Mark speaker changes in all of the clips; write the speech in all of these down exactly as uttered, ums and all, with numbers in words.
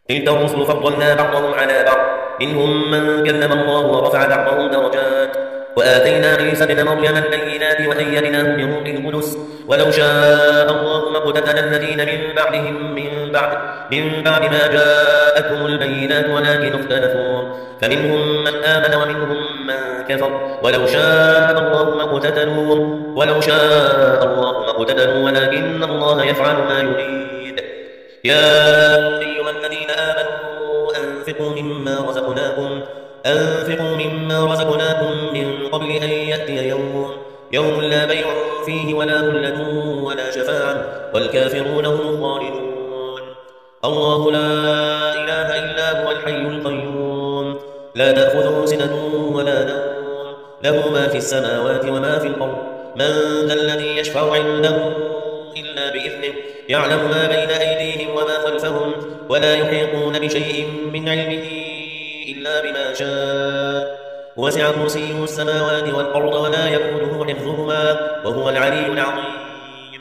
Speaker 1: تلك الرسل فضلنا بعضهم على بعض، منهم من كلم الله ورفع بعضهم درجات، وآتينا عيسى ابن مريم البينات وأيدناه بروح القدس، ولو شاء الله ما اقتتل الذين من بعدهم من بعد من بعد ما جاءتهم البينات ولكن اختلفوا، فمنهم من آمن ومنهم من كفر، ولو شاء الله ما اقتتلوا ولو شاء الله ما اقتتلوا ولكن الله يفعل ما يريد. يا أيها الذين آمنوا أنفقوا مما رزقناكم أنفقوا مما رزقناكم من قبل أن يأتي يوم يوم لا بيع فيه ولا ذلة ولا شفاعة والكافرون هم الظالمون. الله لا إله إلا هو الحي القيوم، لا تأخذه سنة ولا نوم، له ما في السماوات وما في الأرض. من ذا الذي يشفع عنده إلا بإذنه، يعلم ما بين أيديهم وما خلفهم، ولا يحيطون بشيء من علمه إلا بما شاء. وسع كرسيه السماوات والأرض ولا يئوده حفظهما وهو العلي العظيم.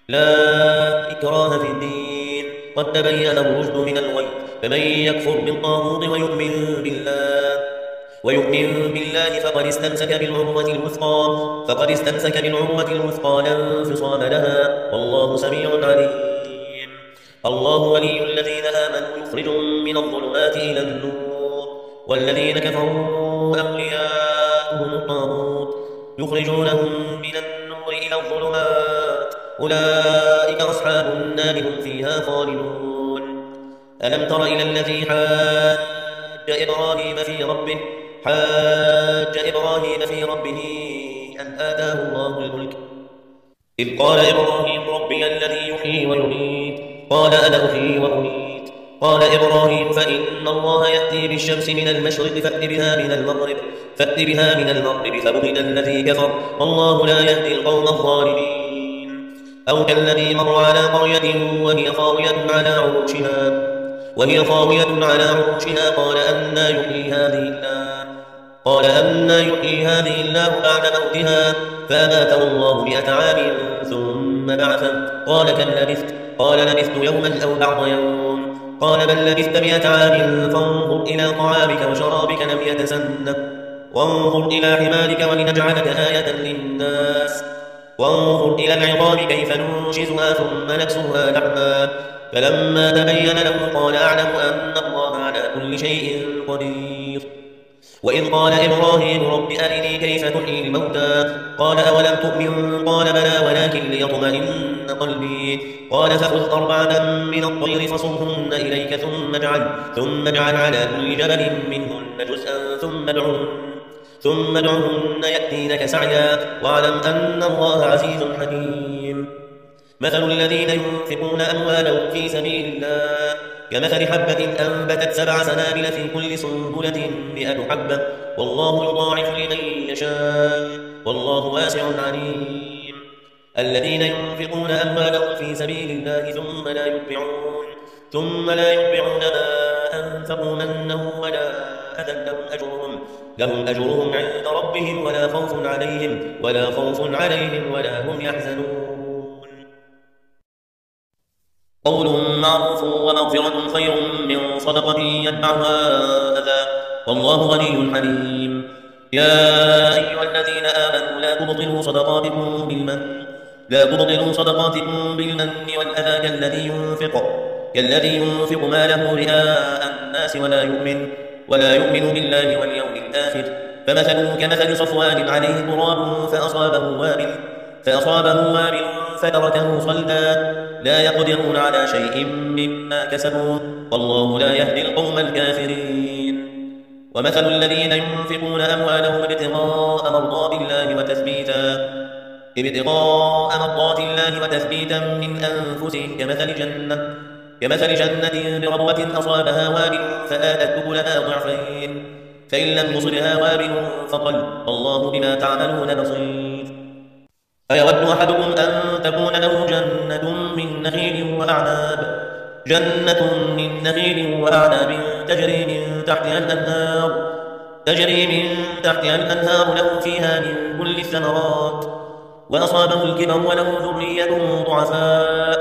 Speaker 1: لا إكراه في الدين، قد تبين الرشد من الغي، فمن يكفر بالطاغوت ويؤمن بالله ويؤمن بالله فقد استمسك بالعروة الوثقى فقد استمسك بالعروة الوثقى لا انفصام لها، والله سميع عليم. الله ولي الذين آمنوا يخرجهم من الظلمات إلى النور، والذين كفروا أولياؤهم الطاغوت يخرجونهم من النور إلى الظلمات، أولئك أصحاب النار هم فيها خالدون. ألم تر إلى الذي حاج إبراهيم في ربه حاج إبراهيم في ربه أن آتاه الله الملك، إذ قال إبراهيم ربي الذي يحيي ويميت، قال أنا أحيي وأميت. قال إبراهيم فإن الله يأتي بالشمس من المشرق فأت بها من المغرب فأت بها من المغرب فبهت الذي كفر، والله لا يهدي القوم الظالمين. أو كالذي مر على قرية وهي خاوية على عروشها وهي خاوية على عروشها قال أنى يحيي هذه الله قال أنى يحيي هذه الله بعد موتها، فأماته الله مئة عام ثم بعثه، قال كم لبثت؟ قال لبثت يوما أو بعض يوم، قال بل لبثت مئة عام فانظر إلى طعامك وشرابك لم يتسنه، وانظر إلى حمارك ولنجعلك آية للناس، وانظر إلى العظام كيف ننشزها ثم نكسوها لحما، فلما تبين له قال أعلم أن الله على كل شيء قدير. وإذ قال إبراهيم رب أرني كيف تحيي الموتى، قال أولم تؤمن؟ قال بلى ولكن ليطمئن قلبي، قال فخذ أربعة من الطير فصرهن إليك ثم اجعل ثم اجعل على كل جبل منهن جزءا ثم ادعهن ثم ادعهن يأتينك سعيا، واعلم أن الله عزيز حكيم. مثل الذين ينفقون أموالهم في سبيل الله كمثل حبة أنبتت سبع سنابل في كل سنبلة مئة حبة، والله يضاعف لمن يشاء والله واسع عليم. الذين ينفقون أموالهم في سبيل الله ثم لا يتبعون ثم لا يتبعون ما أنفقوا منا ولا أذى لهم أجرهم لهم أجرهم عند ربهم ولا خوف عليهم ولا خوف عليهم ولا هم يحزنون. قول معروف ومغفرة خير من صدقة يتبعها أذى، والله غني حليم. يا أيها الذين آمنوا لا تبطلوا صدقاتكم بالمن لا تبطلوا صدقاتكم بالمن والأذى كالذي ينفق كالذي ينفق ماله رئاء الناس ولا يؤمن ولا يؤمن بالله واليوم الآخر، فمثله كمثل صفوان عليه تراب فأصابه وابل فأصابه وابل فتركه صلدا، لا يقدرون على شيء مما كسبوا، والله لا يهدي القوم الكافرين. ومثل الذين ينفقون أموالهم ابتغاء مرضات الله وتثبيتا ابتغاء مرضات الله وتثبيتا من أنفسهم كمثل جنة كمثل جنة بربوة أصابها وابل فآتت أكلها ضعفين، فإن لم يصبها وابل فطل، والله بما تعملون بصير. أيود أحدكم أن تكون له جنة من نخيل وأعناب جنة من نخيل وأعناب تجري من تحتها الأنهار تجري من تحتها الأنهار له فيها من كل الثمرات، وأصابه الكبر وله ذرية ضعفاء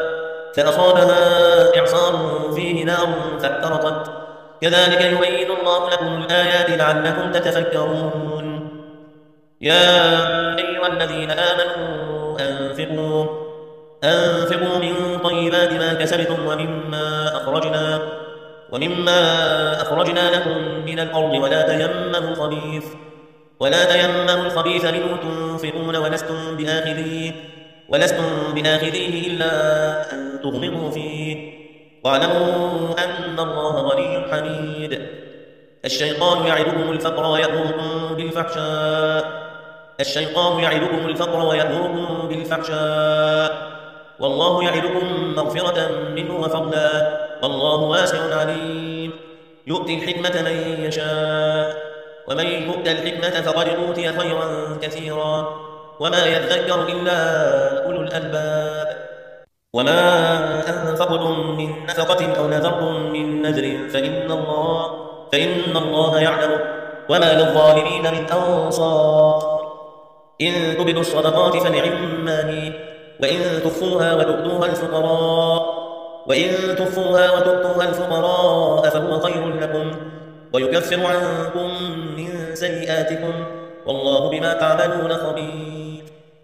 Speaker 1: فأصابها إعصار فيه نار فاحترقت كذلك يبين الله لكم الآيات لعلكم تتفكرون يا أيها الذين آمنوا أنفقوا أنفقوا من طيبات ما كسبتم ومما أخرجنا ومما أخرجنا لكم من الأرض ولا تيمموا الخبيث ولا تيمموا الخبيث منه تنفقون ولستم بآخذيه ولستم بآخذيه إلا أن تغمضوا فيه واعلموا أن الله غني حميد الشيطان يعدكم الفقر ويأمركم بالفحشاء الشيطان يعدكم الفقر ويأمركم بالفحشاء والله يعدكم مغفرة منه وفضلا والله واسع عليم يؤتي الحكمة من يشاء ومن يؤت الحكمة فقد أوتي خيرا كثيرا وما يذكر إلا أولو الألباب وما أنفقتم من نفقة أو نذرتم من نذر فإن الله فإن الله يعلم وما للظالمين من أنصار إن تبدوا الصدقات فنعما هي وإن تخفوها وتؤتوها الفقراء وإن تخفوها وتؤتوها الفقراء فهو خير لكم ويكفر عنكم من سيئاتكم والله بما تعملون خبير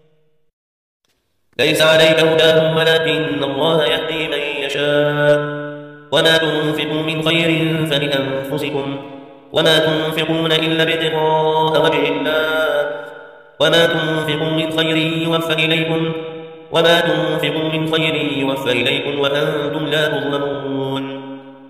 Speaker 1: ليس عليك هداهم ولكن الله يهدي من يشاء وما تنفقوا من خير فلأنفسكم وما تنفقون إلا ابتغاء وجه الله وما تنفقوا من خير يوفى إليكم وما تنفقوا من خير يوفى إليكم وأنتم لا تظلمون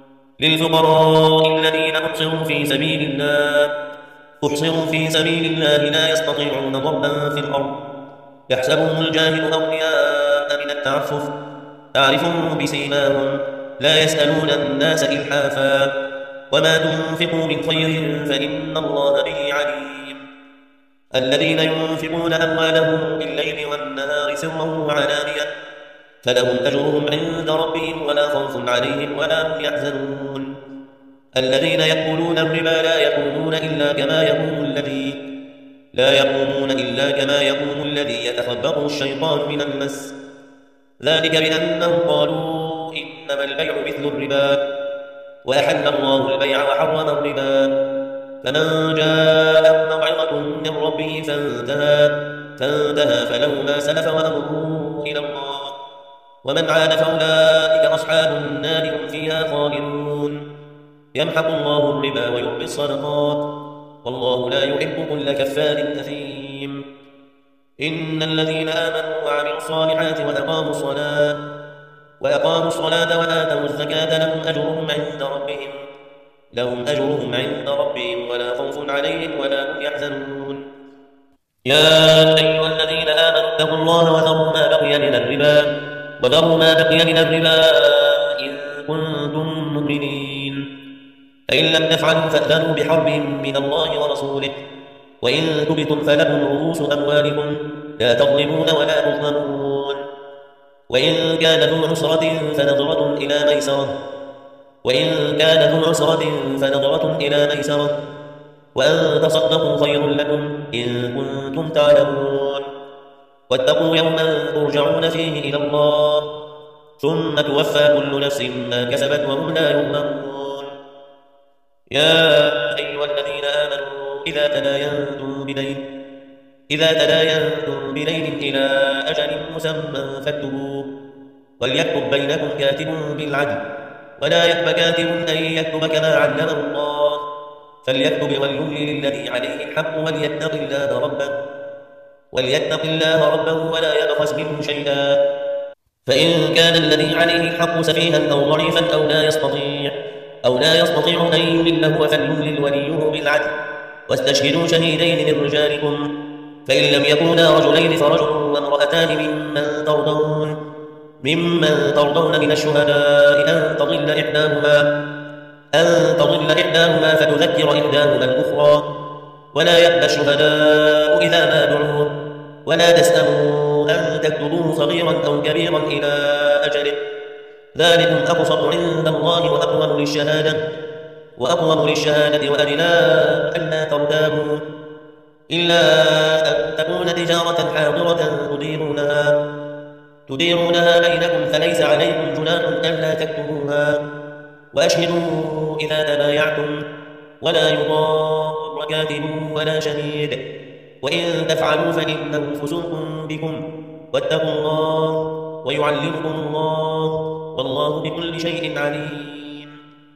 Speaker 1: للفقراء الذين أحصروا في سبيل الله أحصروا في سبيل الله لا يستطيعون ضربا في الأرض يحسبهم الجاهل أغنياء من التعفف تعرفهم بسيماهم لا يسألون الناس إلحافا وما تنفقوا من خير فإن الله به عليم الذين ينفقون أموالهم بالليل والنهار سرا وعلانية فلهم أجرهم عند ربهم ولا خوف عليهم ولا هم يحزنون الذين يأكلون الربا لا يقومون إلا كما يقوم الذي لا يقومون إلا كما يقوم الذي يتخبطه الشيطان من المس ذلك بأنهم قالوا إنما البيع مثل الربا وأحل الله البيع وحرم الربا فمن جاءه موعظة من ربه فانتهى فانتهى فله ما سلف وأمره إلى الله ومن عاد فأولئك أصحاب النار هم فيها خالدون يمحق الله الربا ويربي الصدقات والله لا يحب كل كفار أثيم إن الذين آمنوا وعملوا الصالحات وأقاموا الصلاة وأقاموا الصلاة وآتوا الزكاة لهم أجرهم عند ربهم لهم أجرهم عند ربهم ولا خوف عليهم ولا هم يحزنون يا أيها الذين آمنوا اتقوا الله وذروا ما بقي من الربا وذروا ما بقي من الربا إن كنتم مؤمنين فإن لم تفعلوا فأذنوا بحرب من الله ورسوله وإن تبتم فلكم رؤوس أموالكم لا تظلمون ولا تظلمون وإن كان ذو عسرة فنظرة إلى ميسرة وإن كان ذو عسرة فنظرة إلى ميسرة وأن تصدقوا خير لكم إن كنتم تعلمون واتقوا يوما ترجعون فيه إلى الله ثم توفى كل نفس ما كسبت وهم لا يظلمون يا أيها الذين آمنوا إذا تداينتم بدين إذا تداينتم بدين إلى أجل مسمى فاكتبوه وليكتب بينكم كاتب بالعدل ولا يأب كاتب أن يكتب كما علمه الله فليكتب وليملل الذي عليه الحق وليتق الله ربه وليتق الله ربه ولا يبخس منه شيئا فإن كان الذي عليه الحق سفيها أو ضعيفا أو لا يستطيع أو لا يستطيع أن يمله فليملل وليه بالعدل واستشهدوا شهيدين من رجالكم فإن لم يكونا رجلين فرجل وامرأتان ممن ترضون ممن ترضون من الشهداء أن تضل إحداهما أن تضل إحداهما فتذكر إحداهما الأخرى ولا يأبى الشهداء إذا ما دعوا ولا تسأموا أن تكتبوه صغيرا أو كبيرا إلى أجله ذلكم أقسط عند الله وأقوم للشهادة وأقوم للشهادة وأدنى ألا ترتابوا إلا أن تكون تجارة حاضرة تديرونها تديرونها بينكم فليس عليكم جناح ألا تكتبوها، وأشهدوا إذا تبايعتم، ولا يضار كاتب ولا شهيد، وإن تفعلوا فإنه فسوق بكم، واتقوا الله ويعلمكم الله، والله بكل شيء عليم.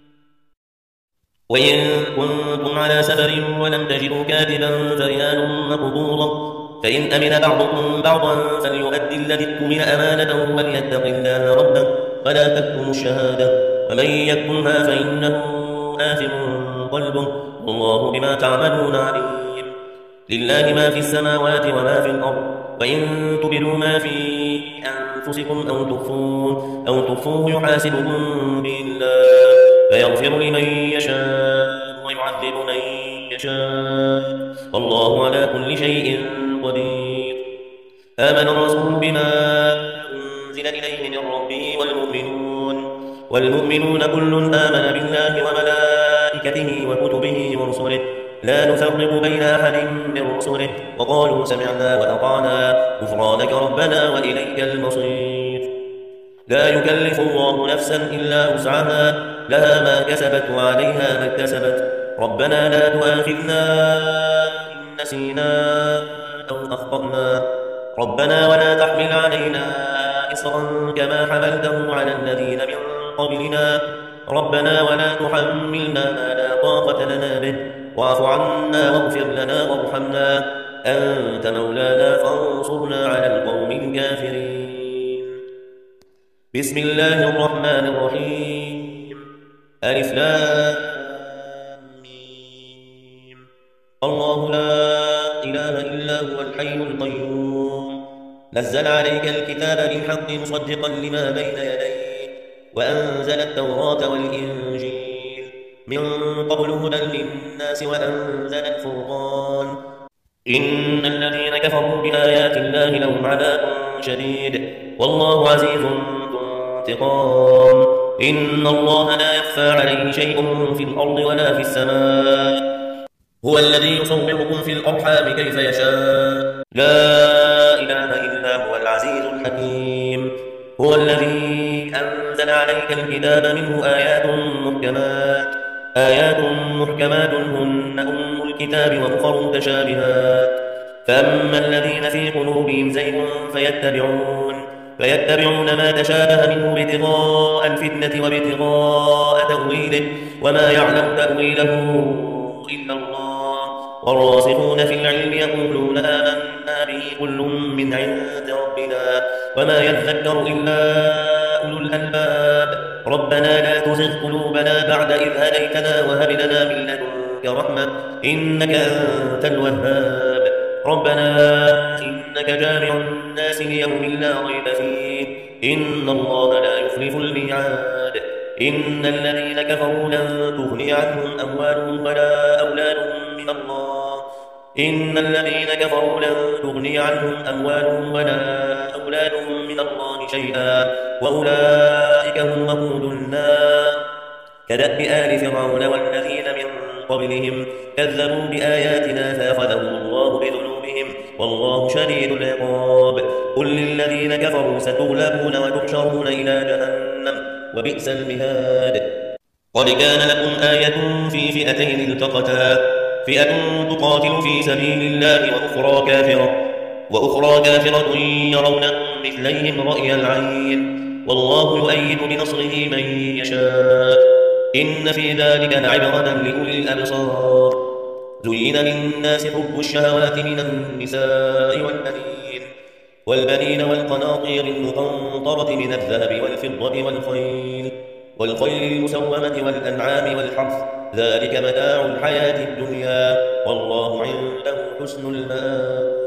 Speaker 1: وإن كنتم على سفر ولم تجدوا كاتبا فرهان مقبوضة، فإن أمن بعضكم بعضا فليؤدي الذي اؤتمن أمانته وليتق الله ربه ولا تكتموا الشهادة، ومن يكتمها فإنه آثم قلبه، والله بما تعملون عليم. لله ما في السماوات وما في الأرض، وإن تبدوا ما في أنفسكم أو تخفوه أو تخفوه يحاسبكم به الله، فيغفر لمن يشاء ويعذب من يشاء، والله على كل شيء قدير. آمن الرسول بما أنزل إليه من ربه والمؤمنون والمؤمنون كل آمن بالله وملائكته وكتبه ورسله لا نفرق بين أحد من رسله، وقالوا سمعنا وأطعنا غفرانك ربنا وإليك المصير. لا يكلف الله نفسا إلا وسعها، لها ما كسبت وعليها ما اكتسبت، ربنا لا تؤاخذنا إن نسينا أو أخطأنا، ربنا ولا تحمل علينا إصرا كما حملته على الذين من قبلنا، ربنا ولا تحملنا ما لا طاقة لنا به، واعف عنا واغفر لنا وارحمنا، أنت مولانا فانصرنا على القوم الكافرين. بسم الله الرحمن الرحيم. ألف لام ميم. الله لا إله إلا هو الحي القيوم، نزل عليك الكتاب بالحق مصدقا لما بين يديه، وأنزل التوراة والإنجيل من قبل هدى للناس وأنزل الفرقان، إن الذين كفروا بآيات الله لهم عذاب شديد، والله عزيز ذو انتقام. إن الله لا يخفى عليه شيء في الأرض ولا في السماء، هو الذي يصوركم في الأرحام كيف يشاء، لا إله إلا هو العزيز الحكيم. هو الذي أنزل عليك الكتاب منه آيات محكمات آيات محكمات هن أم الكتاب وأخر متشابهات، فأما الذين في قلوبهم زيغ فيتبعون فيتبعون ما تشابه منه ابتغاء الفتنة وابتغاء تأويله، وما يعلم تأويله إلا الله، والراسخون في العلم يقولون آمنا به كل من عند ربنا وما يذكر إلا أولو الألباب. ربنا لا تزغ قلوبنا بعد إذ هديتنا وهب لنا من لدنك رحمة إنك أنت الوهاب. ربنا إنك جامع الناس ليوم لا ريب فيه، إن الله لا يخلف الميعاد. إن الذين كفروا لن تغني عنهم أموالهم ولا أولادهم من الله إن الذين كفروا لن تغني عنهم أموالهم ولا أولادهم من الله شيئا، وأولئك هم وقود النار. كدأب آل فرعون والذين من قبلهم كذبوا بآياتنا فأخذهم الله بذنوبهم، والله شديد العقاب. قل للذين كفروا ستغلبون وتحشرون إلى جهنم وبئس المهاد. قد كان لكم آية في فئتين التقتا، فئة تقاتل في سبيل الله وأخرى كافرة وأخرى كافرة يرونهم مثليهم رأي العين، والله يؤيد بنصره من يشاء، إن في ذلك لعبرة لأولي الأبصار. زين للناس حب الشهوات من النساء والبنين والبنين والقناطير المقنطرة من الذهب والفضة والخيل والخيل المسومة والأنعام والحرث، ذلك متاع الحياة الدنيا، والله عنده حسن المآب.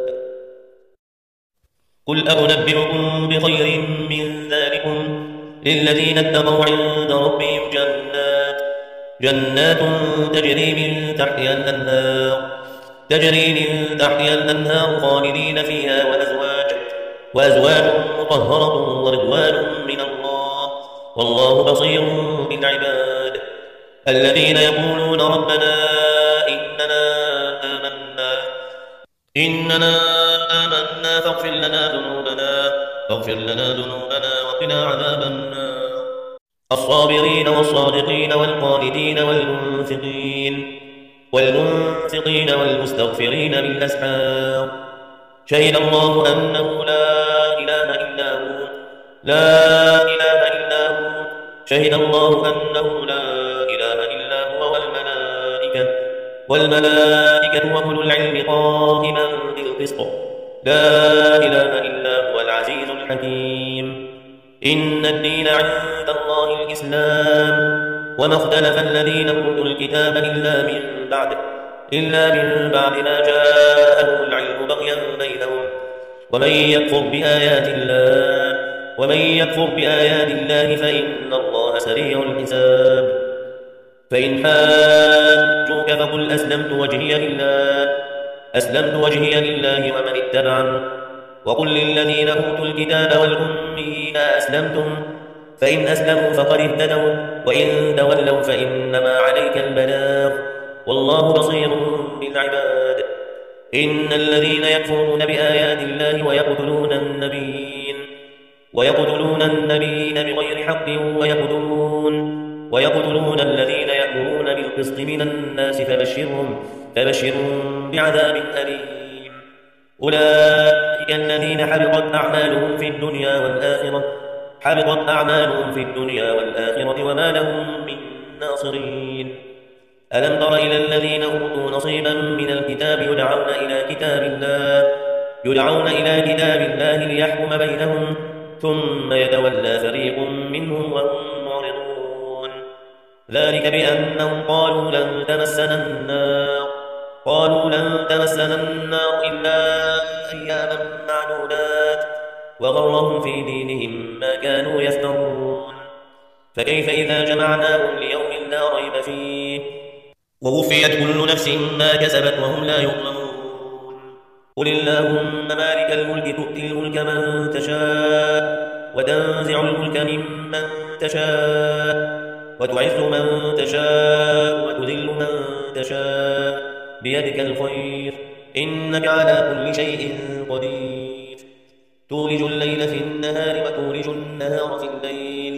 Speaker 1: قل أنبئكم بخير من ذلكم للذين اتقوا عند ربهم جنات جنات تجري من تحتها الأنهار تجري من تحتها الأنهار خالدين فيها، وأزواج وأزواج مطهرة ورضوان من الله، والله بصير بالعباد. الذين يقولون ربنا إننا آمنا إننا آمنا فاغفر لنا ذنوبنا فاغفر لنا ذنوبنا وقنا عذاب النار الصابرين والصادقين والقانتين والمنفقين والمنفقين والمستغفرين بالأسحار شهد الله أنه لا إله إلا هو لا إله إلا هو شهد الله أنه لا إله إلا هو والملائكة والملائكة وأولو العلم قائما بالقسط لا إله إلا هو العزيز الحكيم إن الدين عند الله الإسلام وما اختلف الذين أوتوا الكتاب إلا من بعد إلا من بعد ما جاءهم العلم بغيا بينهم ومن يكفر بآيات الله ومن يكفر بآيات الله فإن الله سريع الحساب فإن حاجوك فقل أسلمت وجهي لله أسلمت وجهي لله ومن اتبعني وقل للذين أوتوا الكتاب والأميين أسلمتم فإن أسلموا فقد اهتدوا وإن تولوا فإنما عليك البلاغ والله بصير بالعباد إن الذين يكفرون بآيات الله ويقتلون النبيين ويقتلون النبيين بغير حق ويقتلون ويقتلون الذين يأمرون بالقسط من الناس فبشرهم فبشرهم بعذاب أليم أولئك الذين حبطت أعمالهم في الدنيا والآخرة حبطت أعمالهم في الدنيا والآخرة وما لهم من ناصرين ألم تر إلى الذين أوتوا نصيبا من الكتاب يدعون إلى كتاب الله يدعون إلى كتاب الله ليحكم بينهم ثم يتولى فريق منهم وهم معرضون ذلك بأنهم قالوا لن تمسنا النار قالوا لن تمسنا النار إلا أياما معدودات وغرهم في دينهم ما كانوا يفترون فكيف إذا جمعناهم ليوم لا ريب فيه ووفيت كل نفس ما كسبت وهم لا يظلمون قل اللهم مالك الملك تؤتي الملك من تشاء وتنزع الملك ممن تشاء وتعز من تشاء وتذل من تشاء بيدك الخير إنك على كل شيء قدير تولج الليل في النهار وتولج النهار في الليل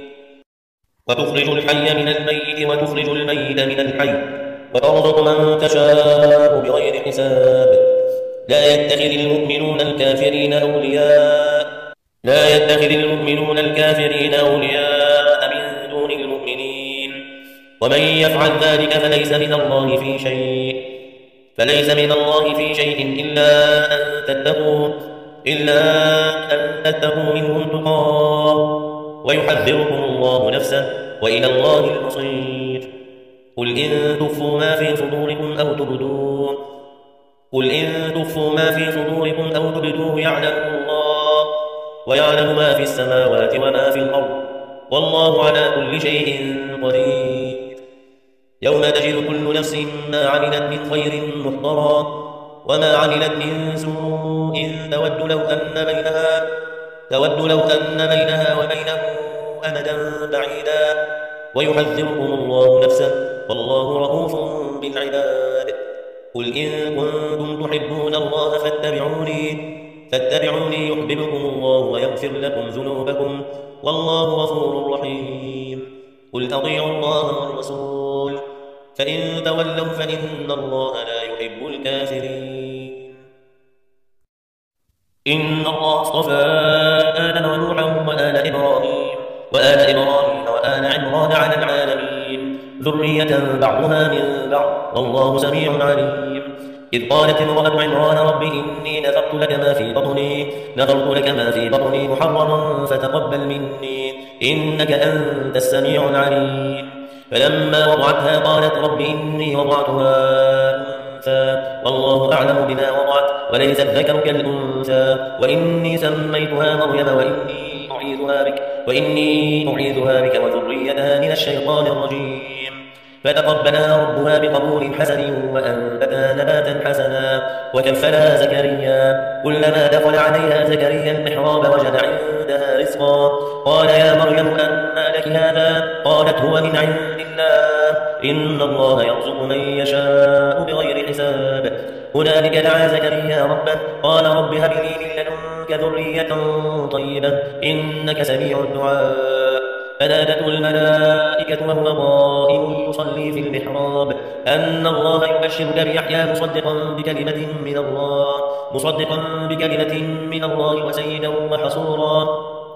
Speaker 1: وتخرج الحي من الميت وتخرج الميت من الحي وترزق من تشاء بغير حساب لا يتخذ المؤمنون الكافرين أولياء لا يتخذ المؤمنون الكافرين أولياء من دون المؤمنين ومن يفعل ذلك فليس من الله في شيء فليس من الله في شيء إلا أن تتقوا إلا أن تتقوا منهم تقاه ويحذركم الله نفسه وإلى الله المصير قل إن تخفوا ما في صدوركم أو تبدوه قل إن تخفوا ما في صدوركم أو تبدوه يعلمه الله ويعلم ما في السماوات وما في الأرض والله على كل شيء قدير يوم تجد كل نفس ما عملت من خير محضرا وما عملت من سوء تود لو أن بينها تود لو أن بينها وبينه أمدا بعيدا ويحذركم الله نفسه والله رؤوف بالعباد قل إن كنتم تحبون الله فاتبعوني فاتبعوني يحببكم الله ويغفر لكم ذنوبكم والله غفور رحيم قل أطيعوا الله والرسول فإن تولوا فإن الله لا يحب الكافرين إن الله اصطفى آدم ونوحا وآل إبراهيم وآل إبراهيم وآل عمران على العالمين ذرية بعضها من بعض والله سميع عليم إذ قالت امرأة عمران رب إني نذرت لك ما في بطني نذرت لك ما في بطني محررا فتقبل مني إنك أنت السميع العليم فلما وضعتها قالت رب إني وضعتها أنثى والله أعلم بما وضعت وليس الذكر كالأنثى وإني سميتها مريم وإني أعيذها بك وإني أعيذها بك وذريتها من الشيطان الرجيم فتقبلها ربها بقبول حسن وأنبتها نباتا حسنا وكفلها زكريا كلما دخل عليها زكريا المحراب وجد عندها رزقا قال يا مريم أنى لك هذا قالت هو من عند الله إن الله يرزق من يشاء بغير حساب. هنالك دعا زكريا ربه قال رب هب لي من لدنك ذرية طيبة إنك سميع الدعاء. فنادته الملائكة وهو قائم يصلي في المحراب أن الله يبشرك بيحيى مصدقا بكلمة من الله مصدقا بكلمة من الله وسيدا وحصورا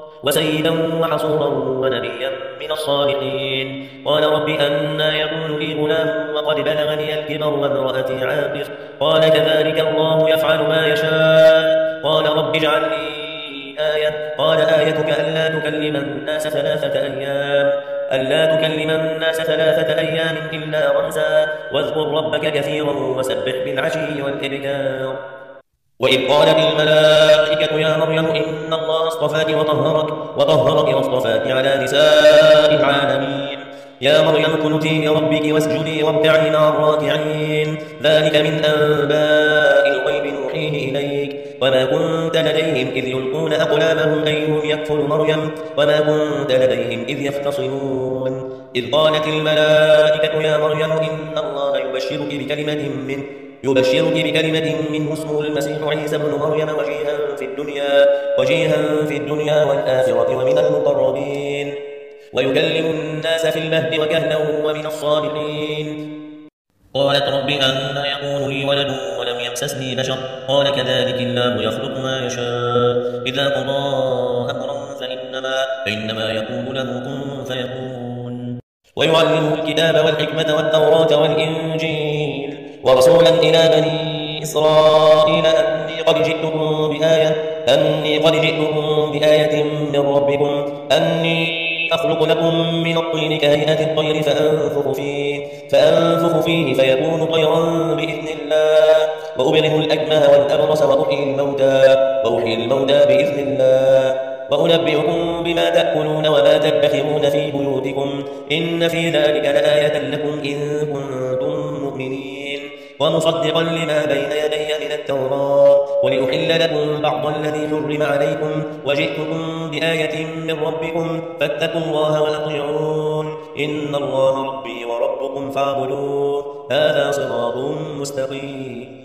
Speaker 1: وسيدا وحصورا ونبيا من الصالحين. قال رب أنى يكون لي غلام وقد بلغني الكبر وامرأتي عاقر قال كذلك الله يفعل ما يشاء. قال رب اجعل لي آية قال آيتك ألا تكلم الناس ثلاثة أيام ألا تكلم الناس ثلاثة أيام إلا رمزا واذكر ربك كثيرا وسبح بالعشي والإبكار. وإذ قالت الملائكة يا مريم إن الله اصطفاك وطهرك وطهرك واصطفاك على نساء العالمين. يا مريم اقنتي لربك واسجدي واركعي مع الراكعين. ذلك من أنباء الغيب نوحيه إليك وما كنت لديهم إذ يلقون أقلامهم أيهم يكفر مريم وما كنت لديهم إذ يختصمون. إذ قالت الملائكة يا مريم إن الله يبشرك بكلمة منه يبشرك بكلمة منه اسمه المسيح عيسى بن مريم وجيها في الدنيا وجيها في الدنيا والآخرة ومن المقربين ويكلم الناس في المهد وكهلا ومن الصالحين. قالت رب أنى يكون لي ولد ولم يمسسني بشر قال كذلك الله يخلق ما يشاء إذا قضى أمرا فإنما, فإنما يقول له كن فيكون. ويعلمه الكتاب والحكمة والتوراة والإنجيل ورسولا إلى بني إسرائيل أني قد جئتكم بآية أني قد جئتكم بآية من ربكم أني أخلق لكم من الطين كهيئة الطير فأنفخ فيه فأنفخ فيه فيكون طيرا بإذن الله وأبرئ الأكمه والأبرص وأحيي الموتى وأحيي الموتى بإذن الله وأنبئكم بما تأكلون وما تدخرون في بيوتكم إن في ذلك لآية لكم إن كنتم مؤمنين. ومصدقا لما بين يدي من التوراة ولأحل لكم بعض الذي حرم عليكم وجئتكم بآية من ربكم فاتقوا الله وأطيعون إن الله ربي وربكم فاعبدوه هذا صراط مستقيم.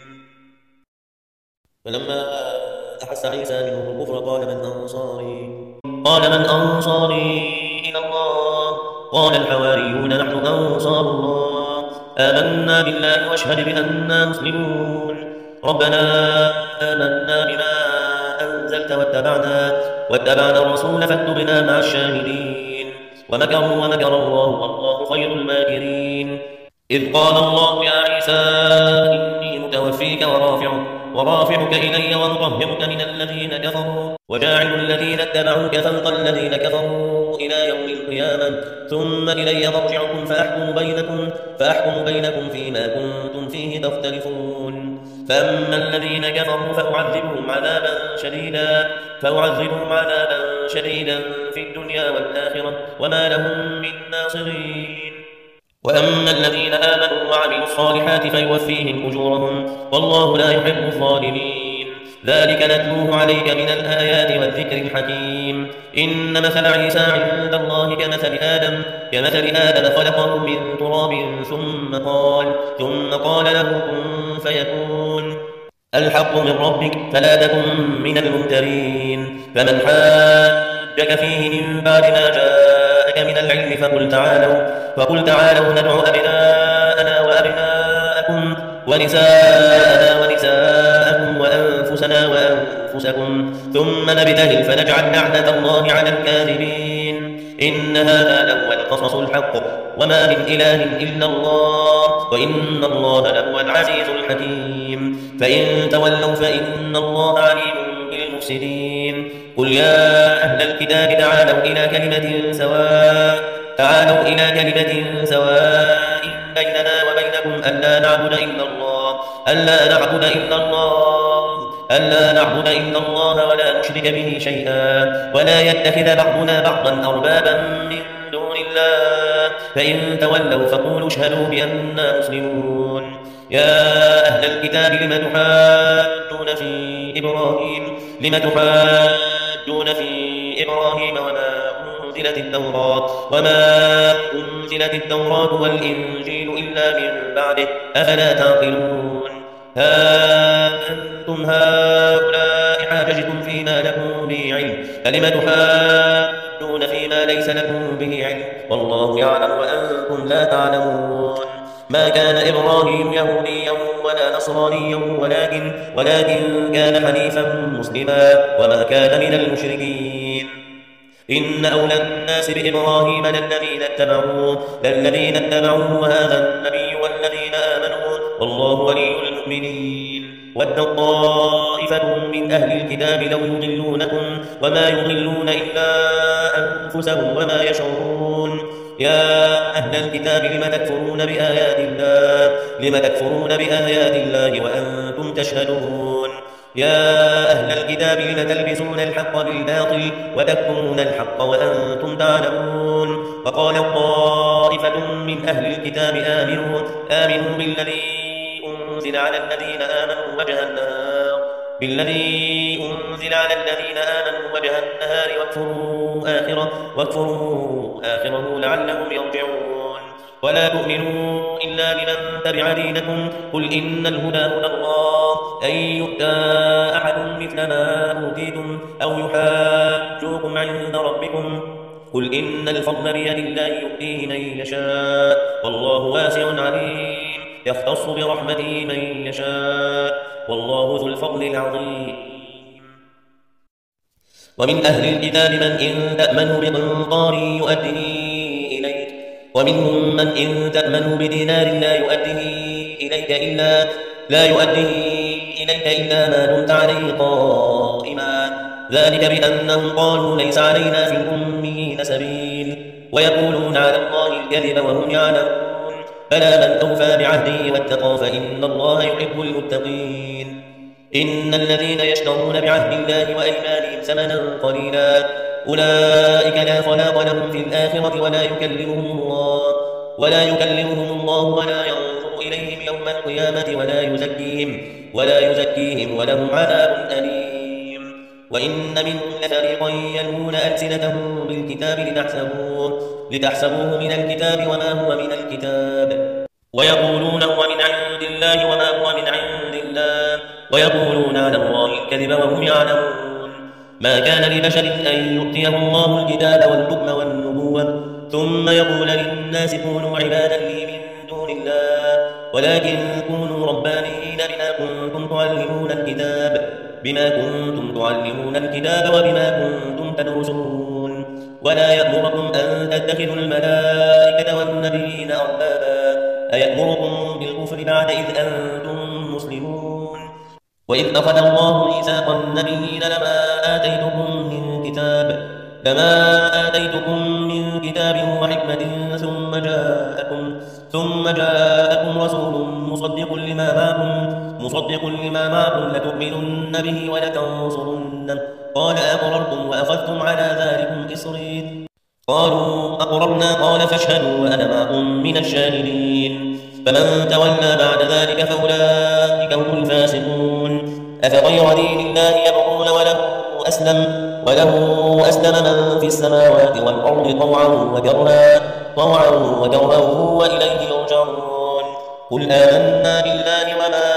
Speaker 1: فلما أحس عيسى منهم الكفر قال من أنصاري قال من أنصاري إلى الله قال الحواريون نحن أنصار الله آمنا بالله واشهد بأننا مسلمون. ربنا آمنا بما أنزلت واتبعنا واتبعنا الرسول فاكتبنا مع الشاهدين. ومكروا ومكر الله والله خير الماكرين. إذ قال الله يا عيسى إني متوفيك ورافعك ورافعك إلي ومطهرك من الذين كفروا وجاعل الذين اتبعوك فوق الذين كفروا إلى يوم القيامة ثم إلي مرجعكم فأحكم بينكم فأحكم بينكم فيما كنتم فيه تختلفون. فأما الذين كفروا فأعذبهم عذابا شديدا فأعذبهم عذابا شديدا في الدنيا والآخرة وما لهم من ناصرين. وأما الذين آمنوا وعملوا الصالحات فيوفيهم أجورهم والله لا يحب الظالمين. ذلك نتلوه عليك من الآيات والذكر الحكيم. إن مثل عيسى عند الله كمثل آدم كمثل آدم خلقه من تراب ثم قال ثم قال له كن فيكون. الحق من ربك فلا تكن من الممترين. فمن حاجك فيه من بعد ما جاءك من العلم فقل تعالوا فقل تعالوا ندعو أبناءنا وأبناءكم ونساءنا ونساءكم وأنفسنا وأنفسكم ثم نبتهل فنجعل لعنة الله على الكاذبين. إن هذا لهو القصص الحق وما من إله إلا الله وإن الله لهو العزيز الحكيم. فإن تولوا فإن الله عليم بالمفسدين. قل يا أهل الكتاب تعالوا إلى كلمة سواء تعالوا إلى كلمة سواء بيننا وبينكم ألا نعبد إلا الله ألا نعبد إلا الله ألا نعبد إلا الله ولا نشرك به شيئا ولا يتخذ بعضنا بعضا أربابا من دون الله. فإن تولوا فقولوا اشهدوا بأننا مسلمون. يا أهل الكتاب لم تحاجون في إبراهيم لم تحاجون في إبراهيم وما أنزلت التوراة وما أنزلت التوراة والإنجيل إلا من بعده أفلا تعقلون ها أنتم هؤلاء حاججتم فيما لكم به علم فلم تحاجون فيما ليس لكم به علم والله يعلم وأنتم لا تعلمون ما كان إبراهيم يهوديا ولا نصرانيا ولكن, ولكن كان حنيفا مسلما وما كان من المشركين إن أولى الناس بإبراهيم للذين اتبعوه للذين اتبعوه وهذا النبي والذين آمنوا والله ولي المؤمنين ود طائفة من أهل الكتاب لو يضلونكم وما يضلون إلا أنفسهم وما يشعرون يا أهل الكتاب لم تكفرون بآيات الله لم تكفرون بآيات الله وأنتم تشهدون يا أهل الكتاب لم تلبسون الحق بالباطل وتكتمون الحق وأنتم تعلمون وقال طائفة من أهل الكتاب آمنوا آمنوا بالذي أنزل على الذين آمنوا وجه النهار بالذي أنزل على الذين آمنوا وجه النهار واكفروا آخره واكفروا آخره لعلهم يرجعون ولا تؤمنوا إلا لمن تبع دينكم قل إن الهدى هدى الله أن يؤتى أحد مثل ما أوتيتم أو يحاجوكم عند ربكم قل إن الفضل بيد الله يؤتيه من يشاء والله واسع عليم يختص برحمته من يشاء والله ذو الفضل العظيم ومن أهل الكتاب من إن تأمنوا بقنطار يؤديه إليك ومنهم من إن تأمنوا بدينار لا يؤديه إليك إلا لا يؤديه إليك إلا ما دمت عليه قائما ذلك بأنهم قالوا ليس علينا في الأميين سبيل ويقولون على الله الكذب وهم يعلمون بلى من أوفى بعهده واتقى فإن الله يحب المتقين إن الذين يشترون بعهد الله وأيمانهم ثمنا قليلا أولئك لا خلاق لهم في الآخرة ولا يكلمهم الله ولا يكلمهم الله ولا ينظر إليهم يوم القيامة ولا يزكيهم ولا يزكيهم ولهم عذاب أليم وإن منهم لفريقا يلوون ألسنتهم بالكتاب لتحسبوه لتحسبوه من الكتاب وما هو من الكتاب ويقولون هو من عند الله وما هو من عند الله ويقولون على الله الكذب وهم يعلمون ما كان لبشر أن يؤتيه الله الكتاب والحكم والنبوة ثم يقول للناس كونوا عبادا لي من دون الله ولكن كونوا ربانيين بما كنتم تعلمون الكتاب بما كنتم تعلمون الكتاب وبما كنتم تدرسون ولا يأمركم أن تتخذوا الملائكة والنبيين أربابا أيأمركم بالكفر بعد إذ أنتم مسلمون وإذ أخذ الله ميثاق النبيين لما آتيتكم من كتاب لما آتيتكم من كتاب وحكمة ثم جاءكم ثم جاءكم رسول مصدق لما معكم مصدق لما معكم لتؤمنن به ولتنصرنه قال أقررتم وأخذتم على ذلكم إصري قالوا أقررنا قال فاشهدوا وأنا معكم من الشاهدين فمن تولى بعد ذلك فأولئك هم الفاسقون أفغير دين الله يبغون وله أسلم وله أسلم من في السماوات والأرض طوعا وكرها طوعا وكرها وإليه يرجعون قل آمنا بالله وما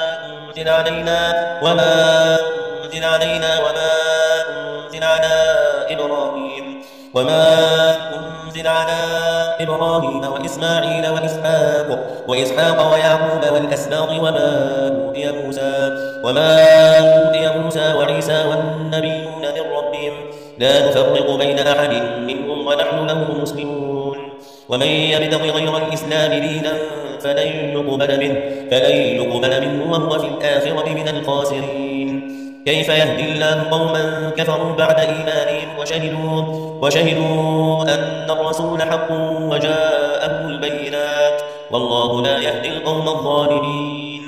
Speaker 1: أنزل علينا وما أنزل علينا وما أنزل على إبراهيم وما أنزل على إبراهيم وإسماعيل وإسحاق وإسحاق ويعقوب والأسباط وما أوتي موسى وما أوتي موسى وعيسى والنبيون من ربهم لا نفرق بين أحد منهم ونحن له مسلمون ومن يبتغ غير الإسلام دينا فلن يقبل منه فلن يقبل منه وهو في الآخرة من الخاسرين كيف يهدي الله قوما كفروا بعد إيمانهم وشهدوا, وشهدوا أن الرسول حق وجاءهم البينات والله لا يهدي القوم الظالمين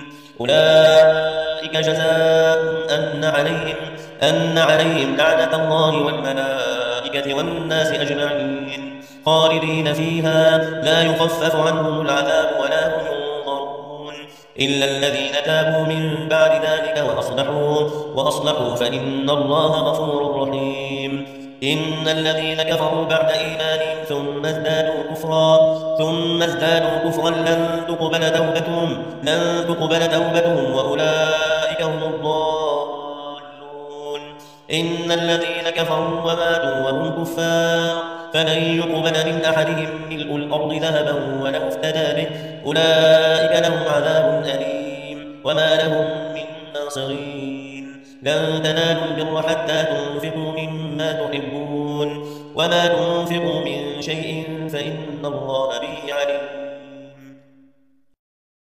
Speaker 1: أولئك جزاؤهم أن عليهم, أن عليهم لعنة الله والملائكة والناس أجمعين خالدين فيها لا يخفف عنهم العذاب ولا هم ينظرون إلا الذين تابوا من بعد ذلك وأصلحوا, وأصلحوا فإن الله غفور رحيم إن الذين كفروا بعد إيمانهم ثم ازدادوا كفرا ثم ازدادوا كفرا لن تقبل توبتهم لن تقبل توبتهم وأولئك هم الضالون. إن الذين كفروا وماتوا وهم كفار فلن يقبل من أحدهم ملء الأرض ذهبا ولو افتدى به أولئك لهم عذاب أليم وما لهم من ناصرين. لن تنالوا البر حتى تنفقوا مما تحبون وما تنفقوا من شيء فإن الله به عليم.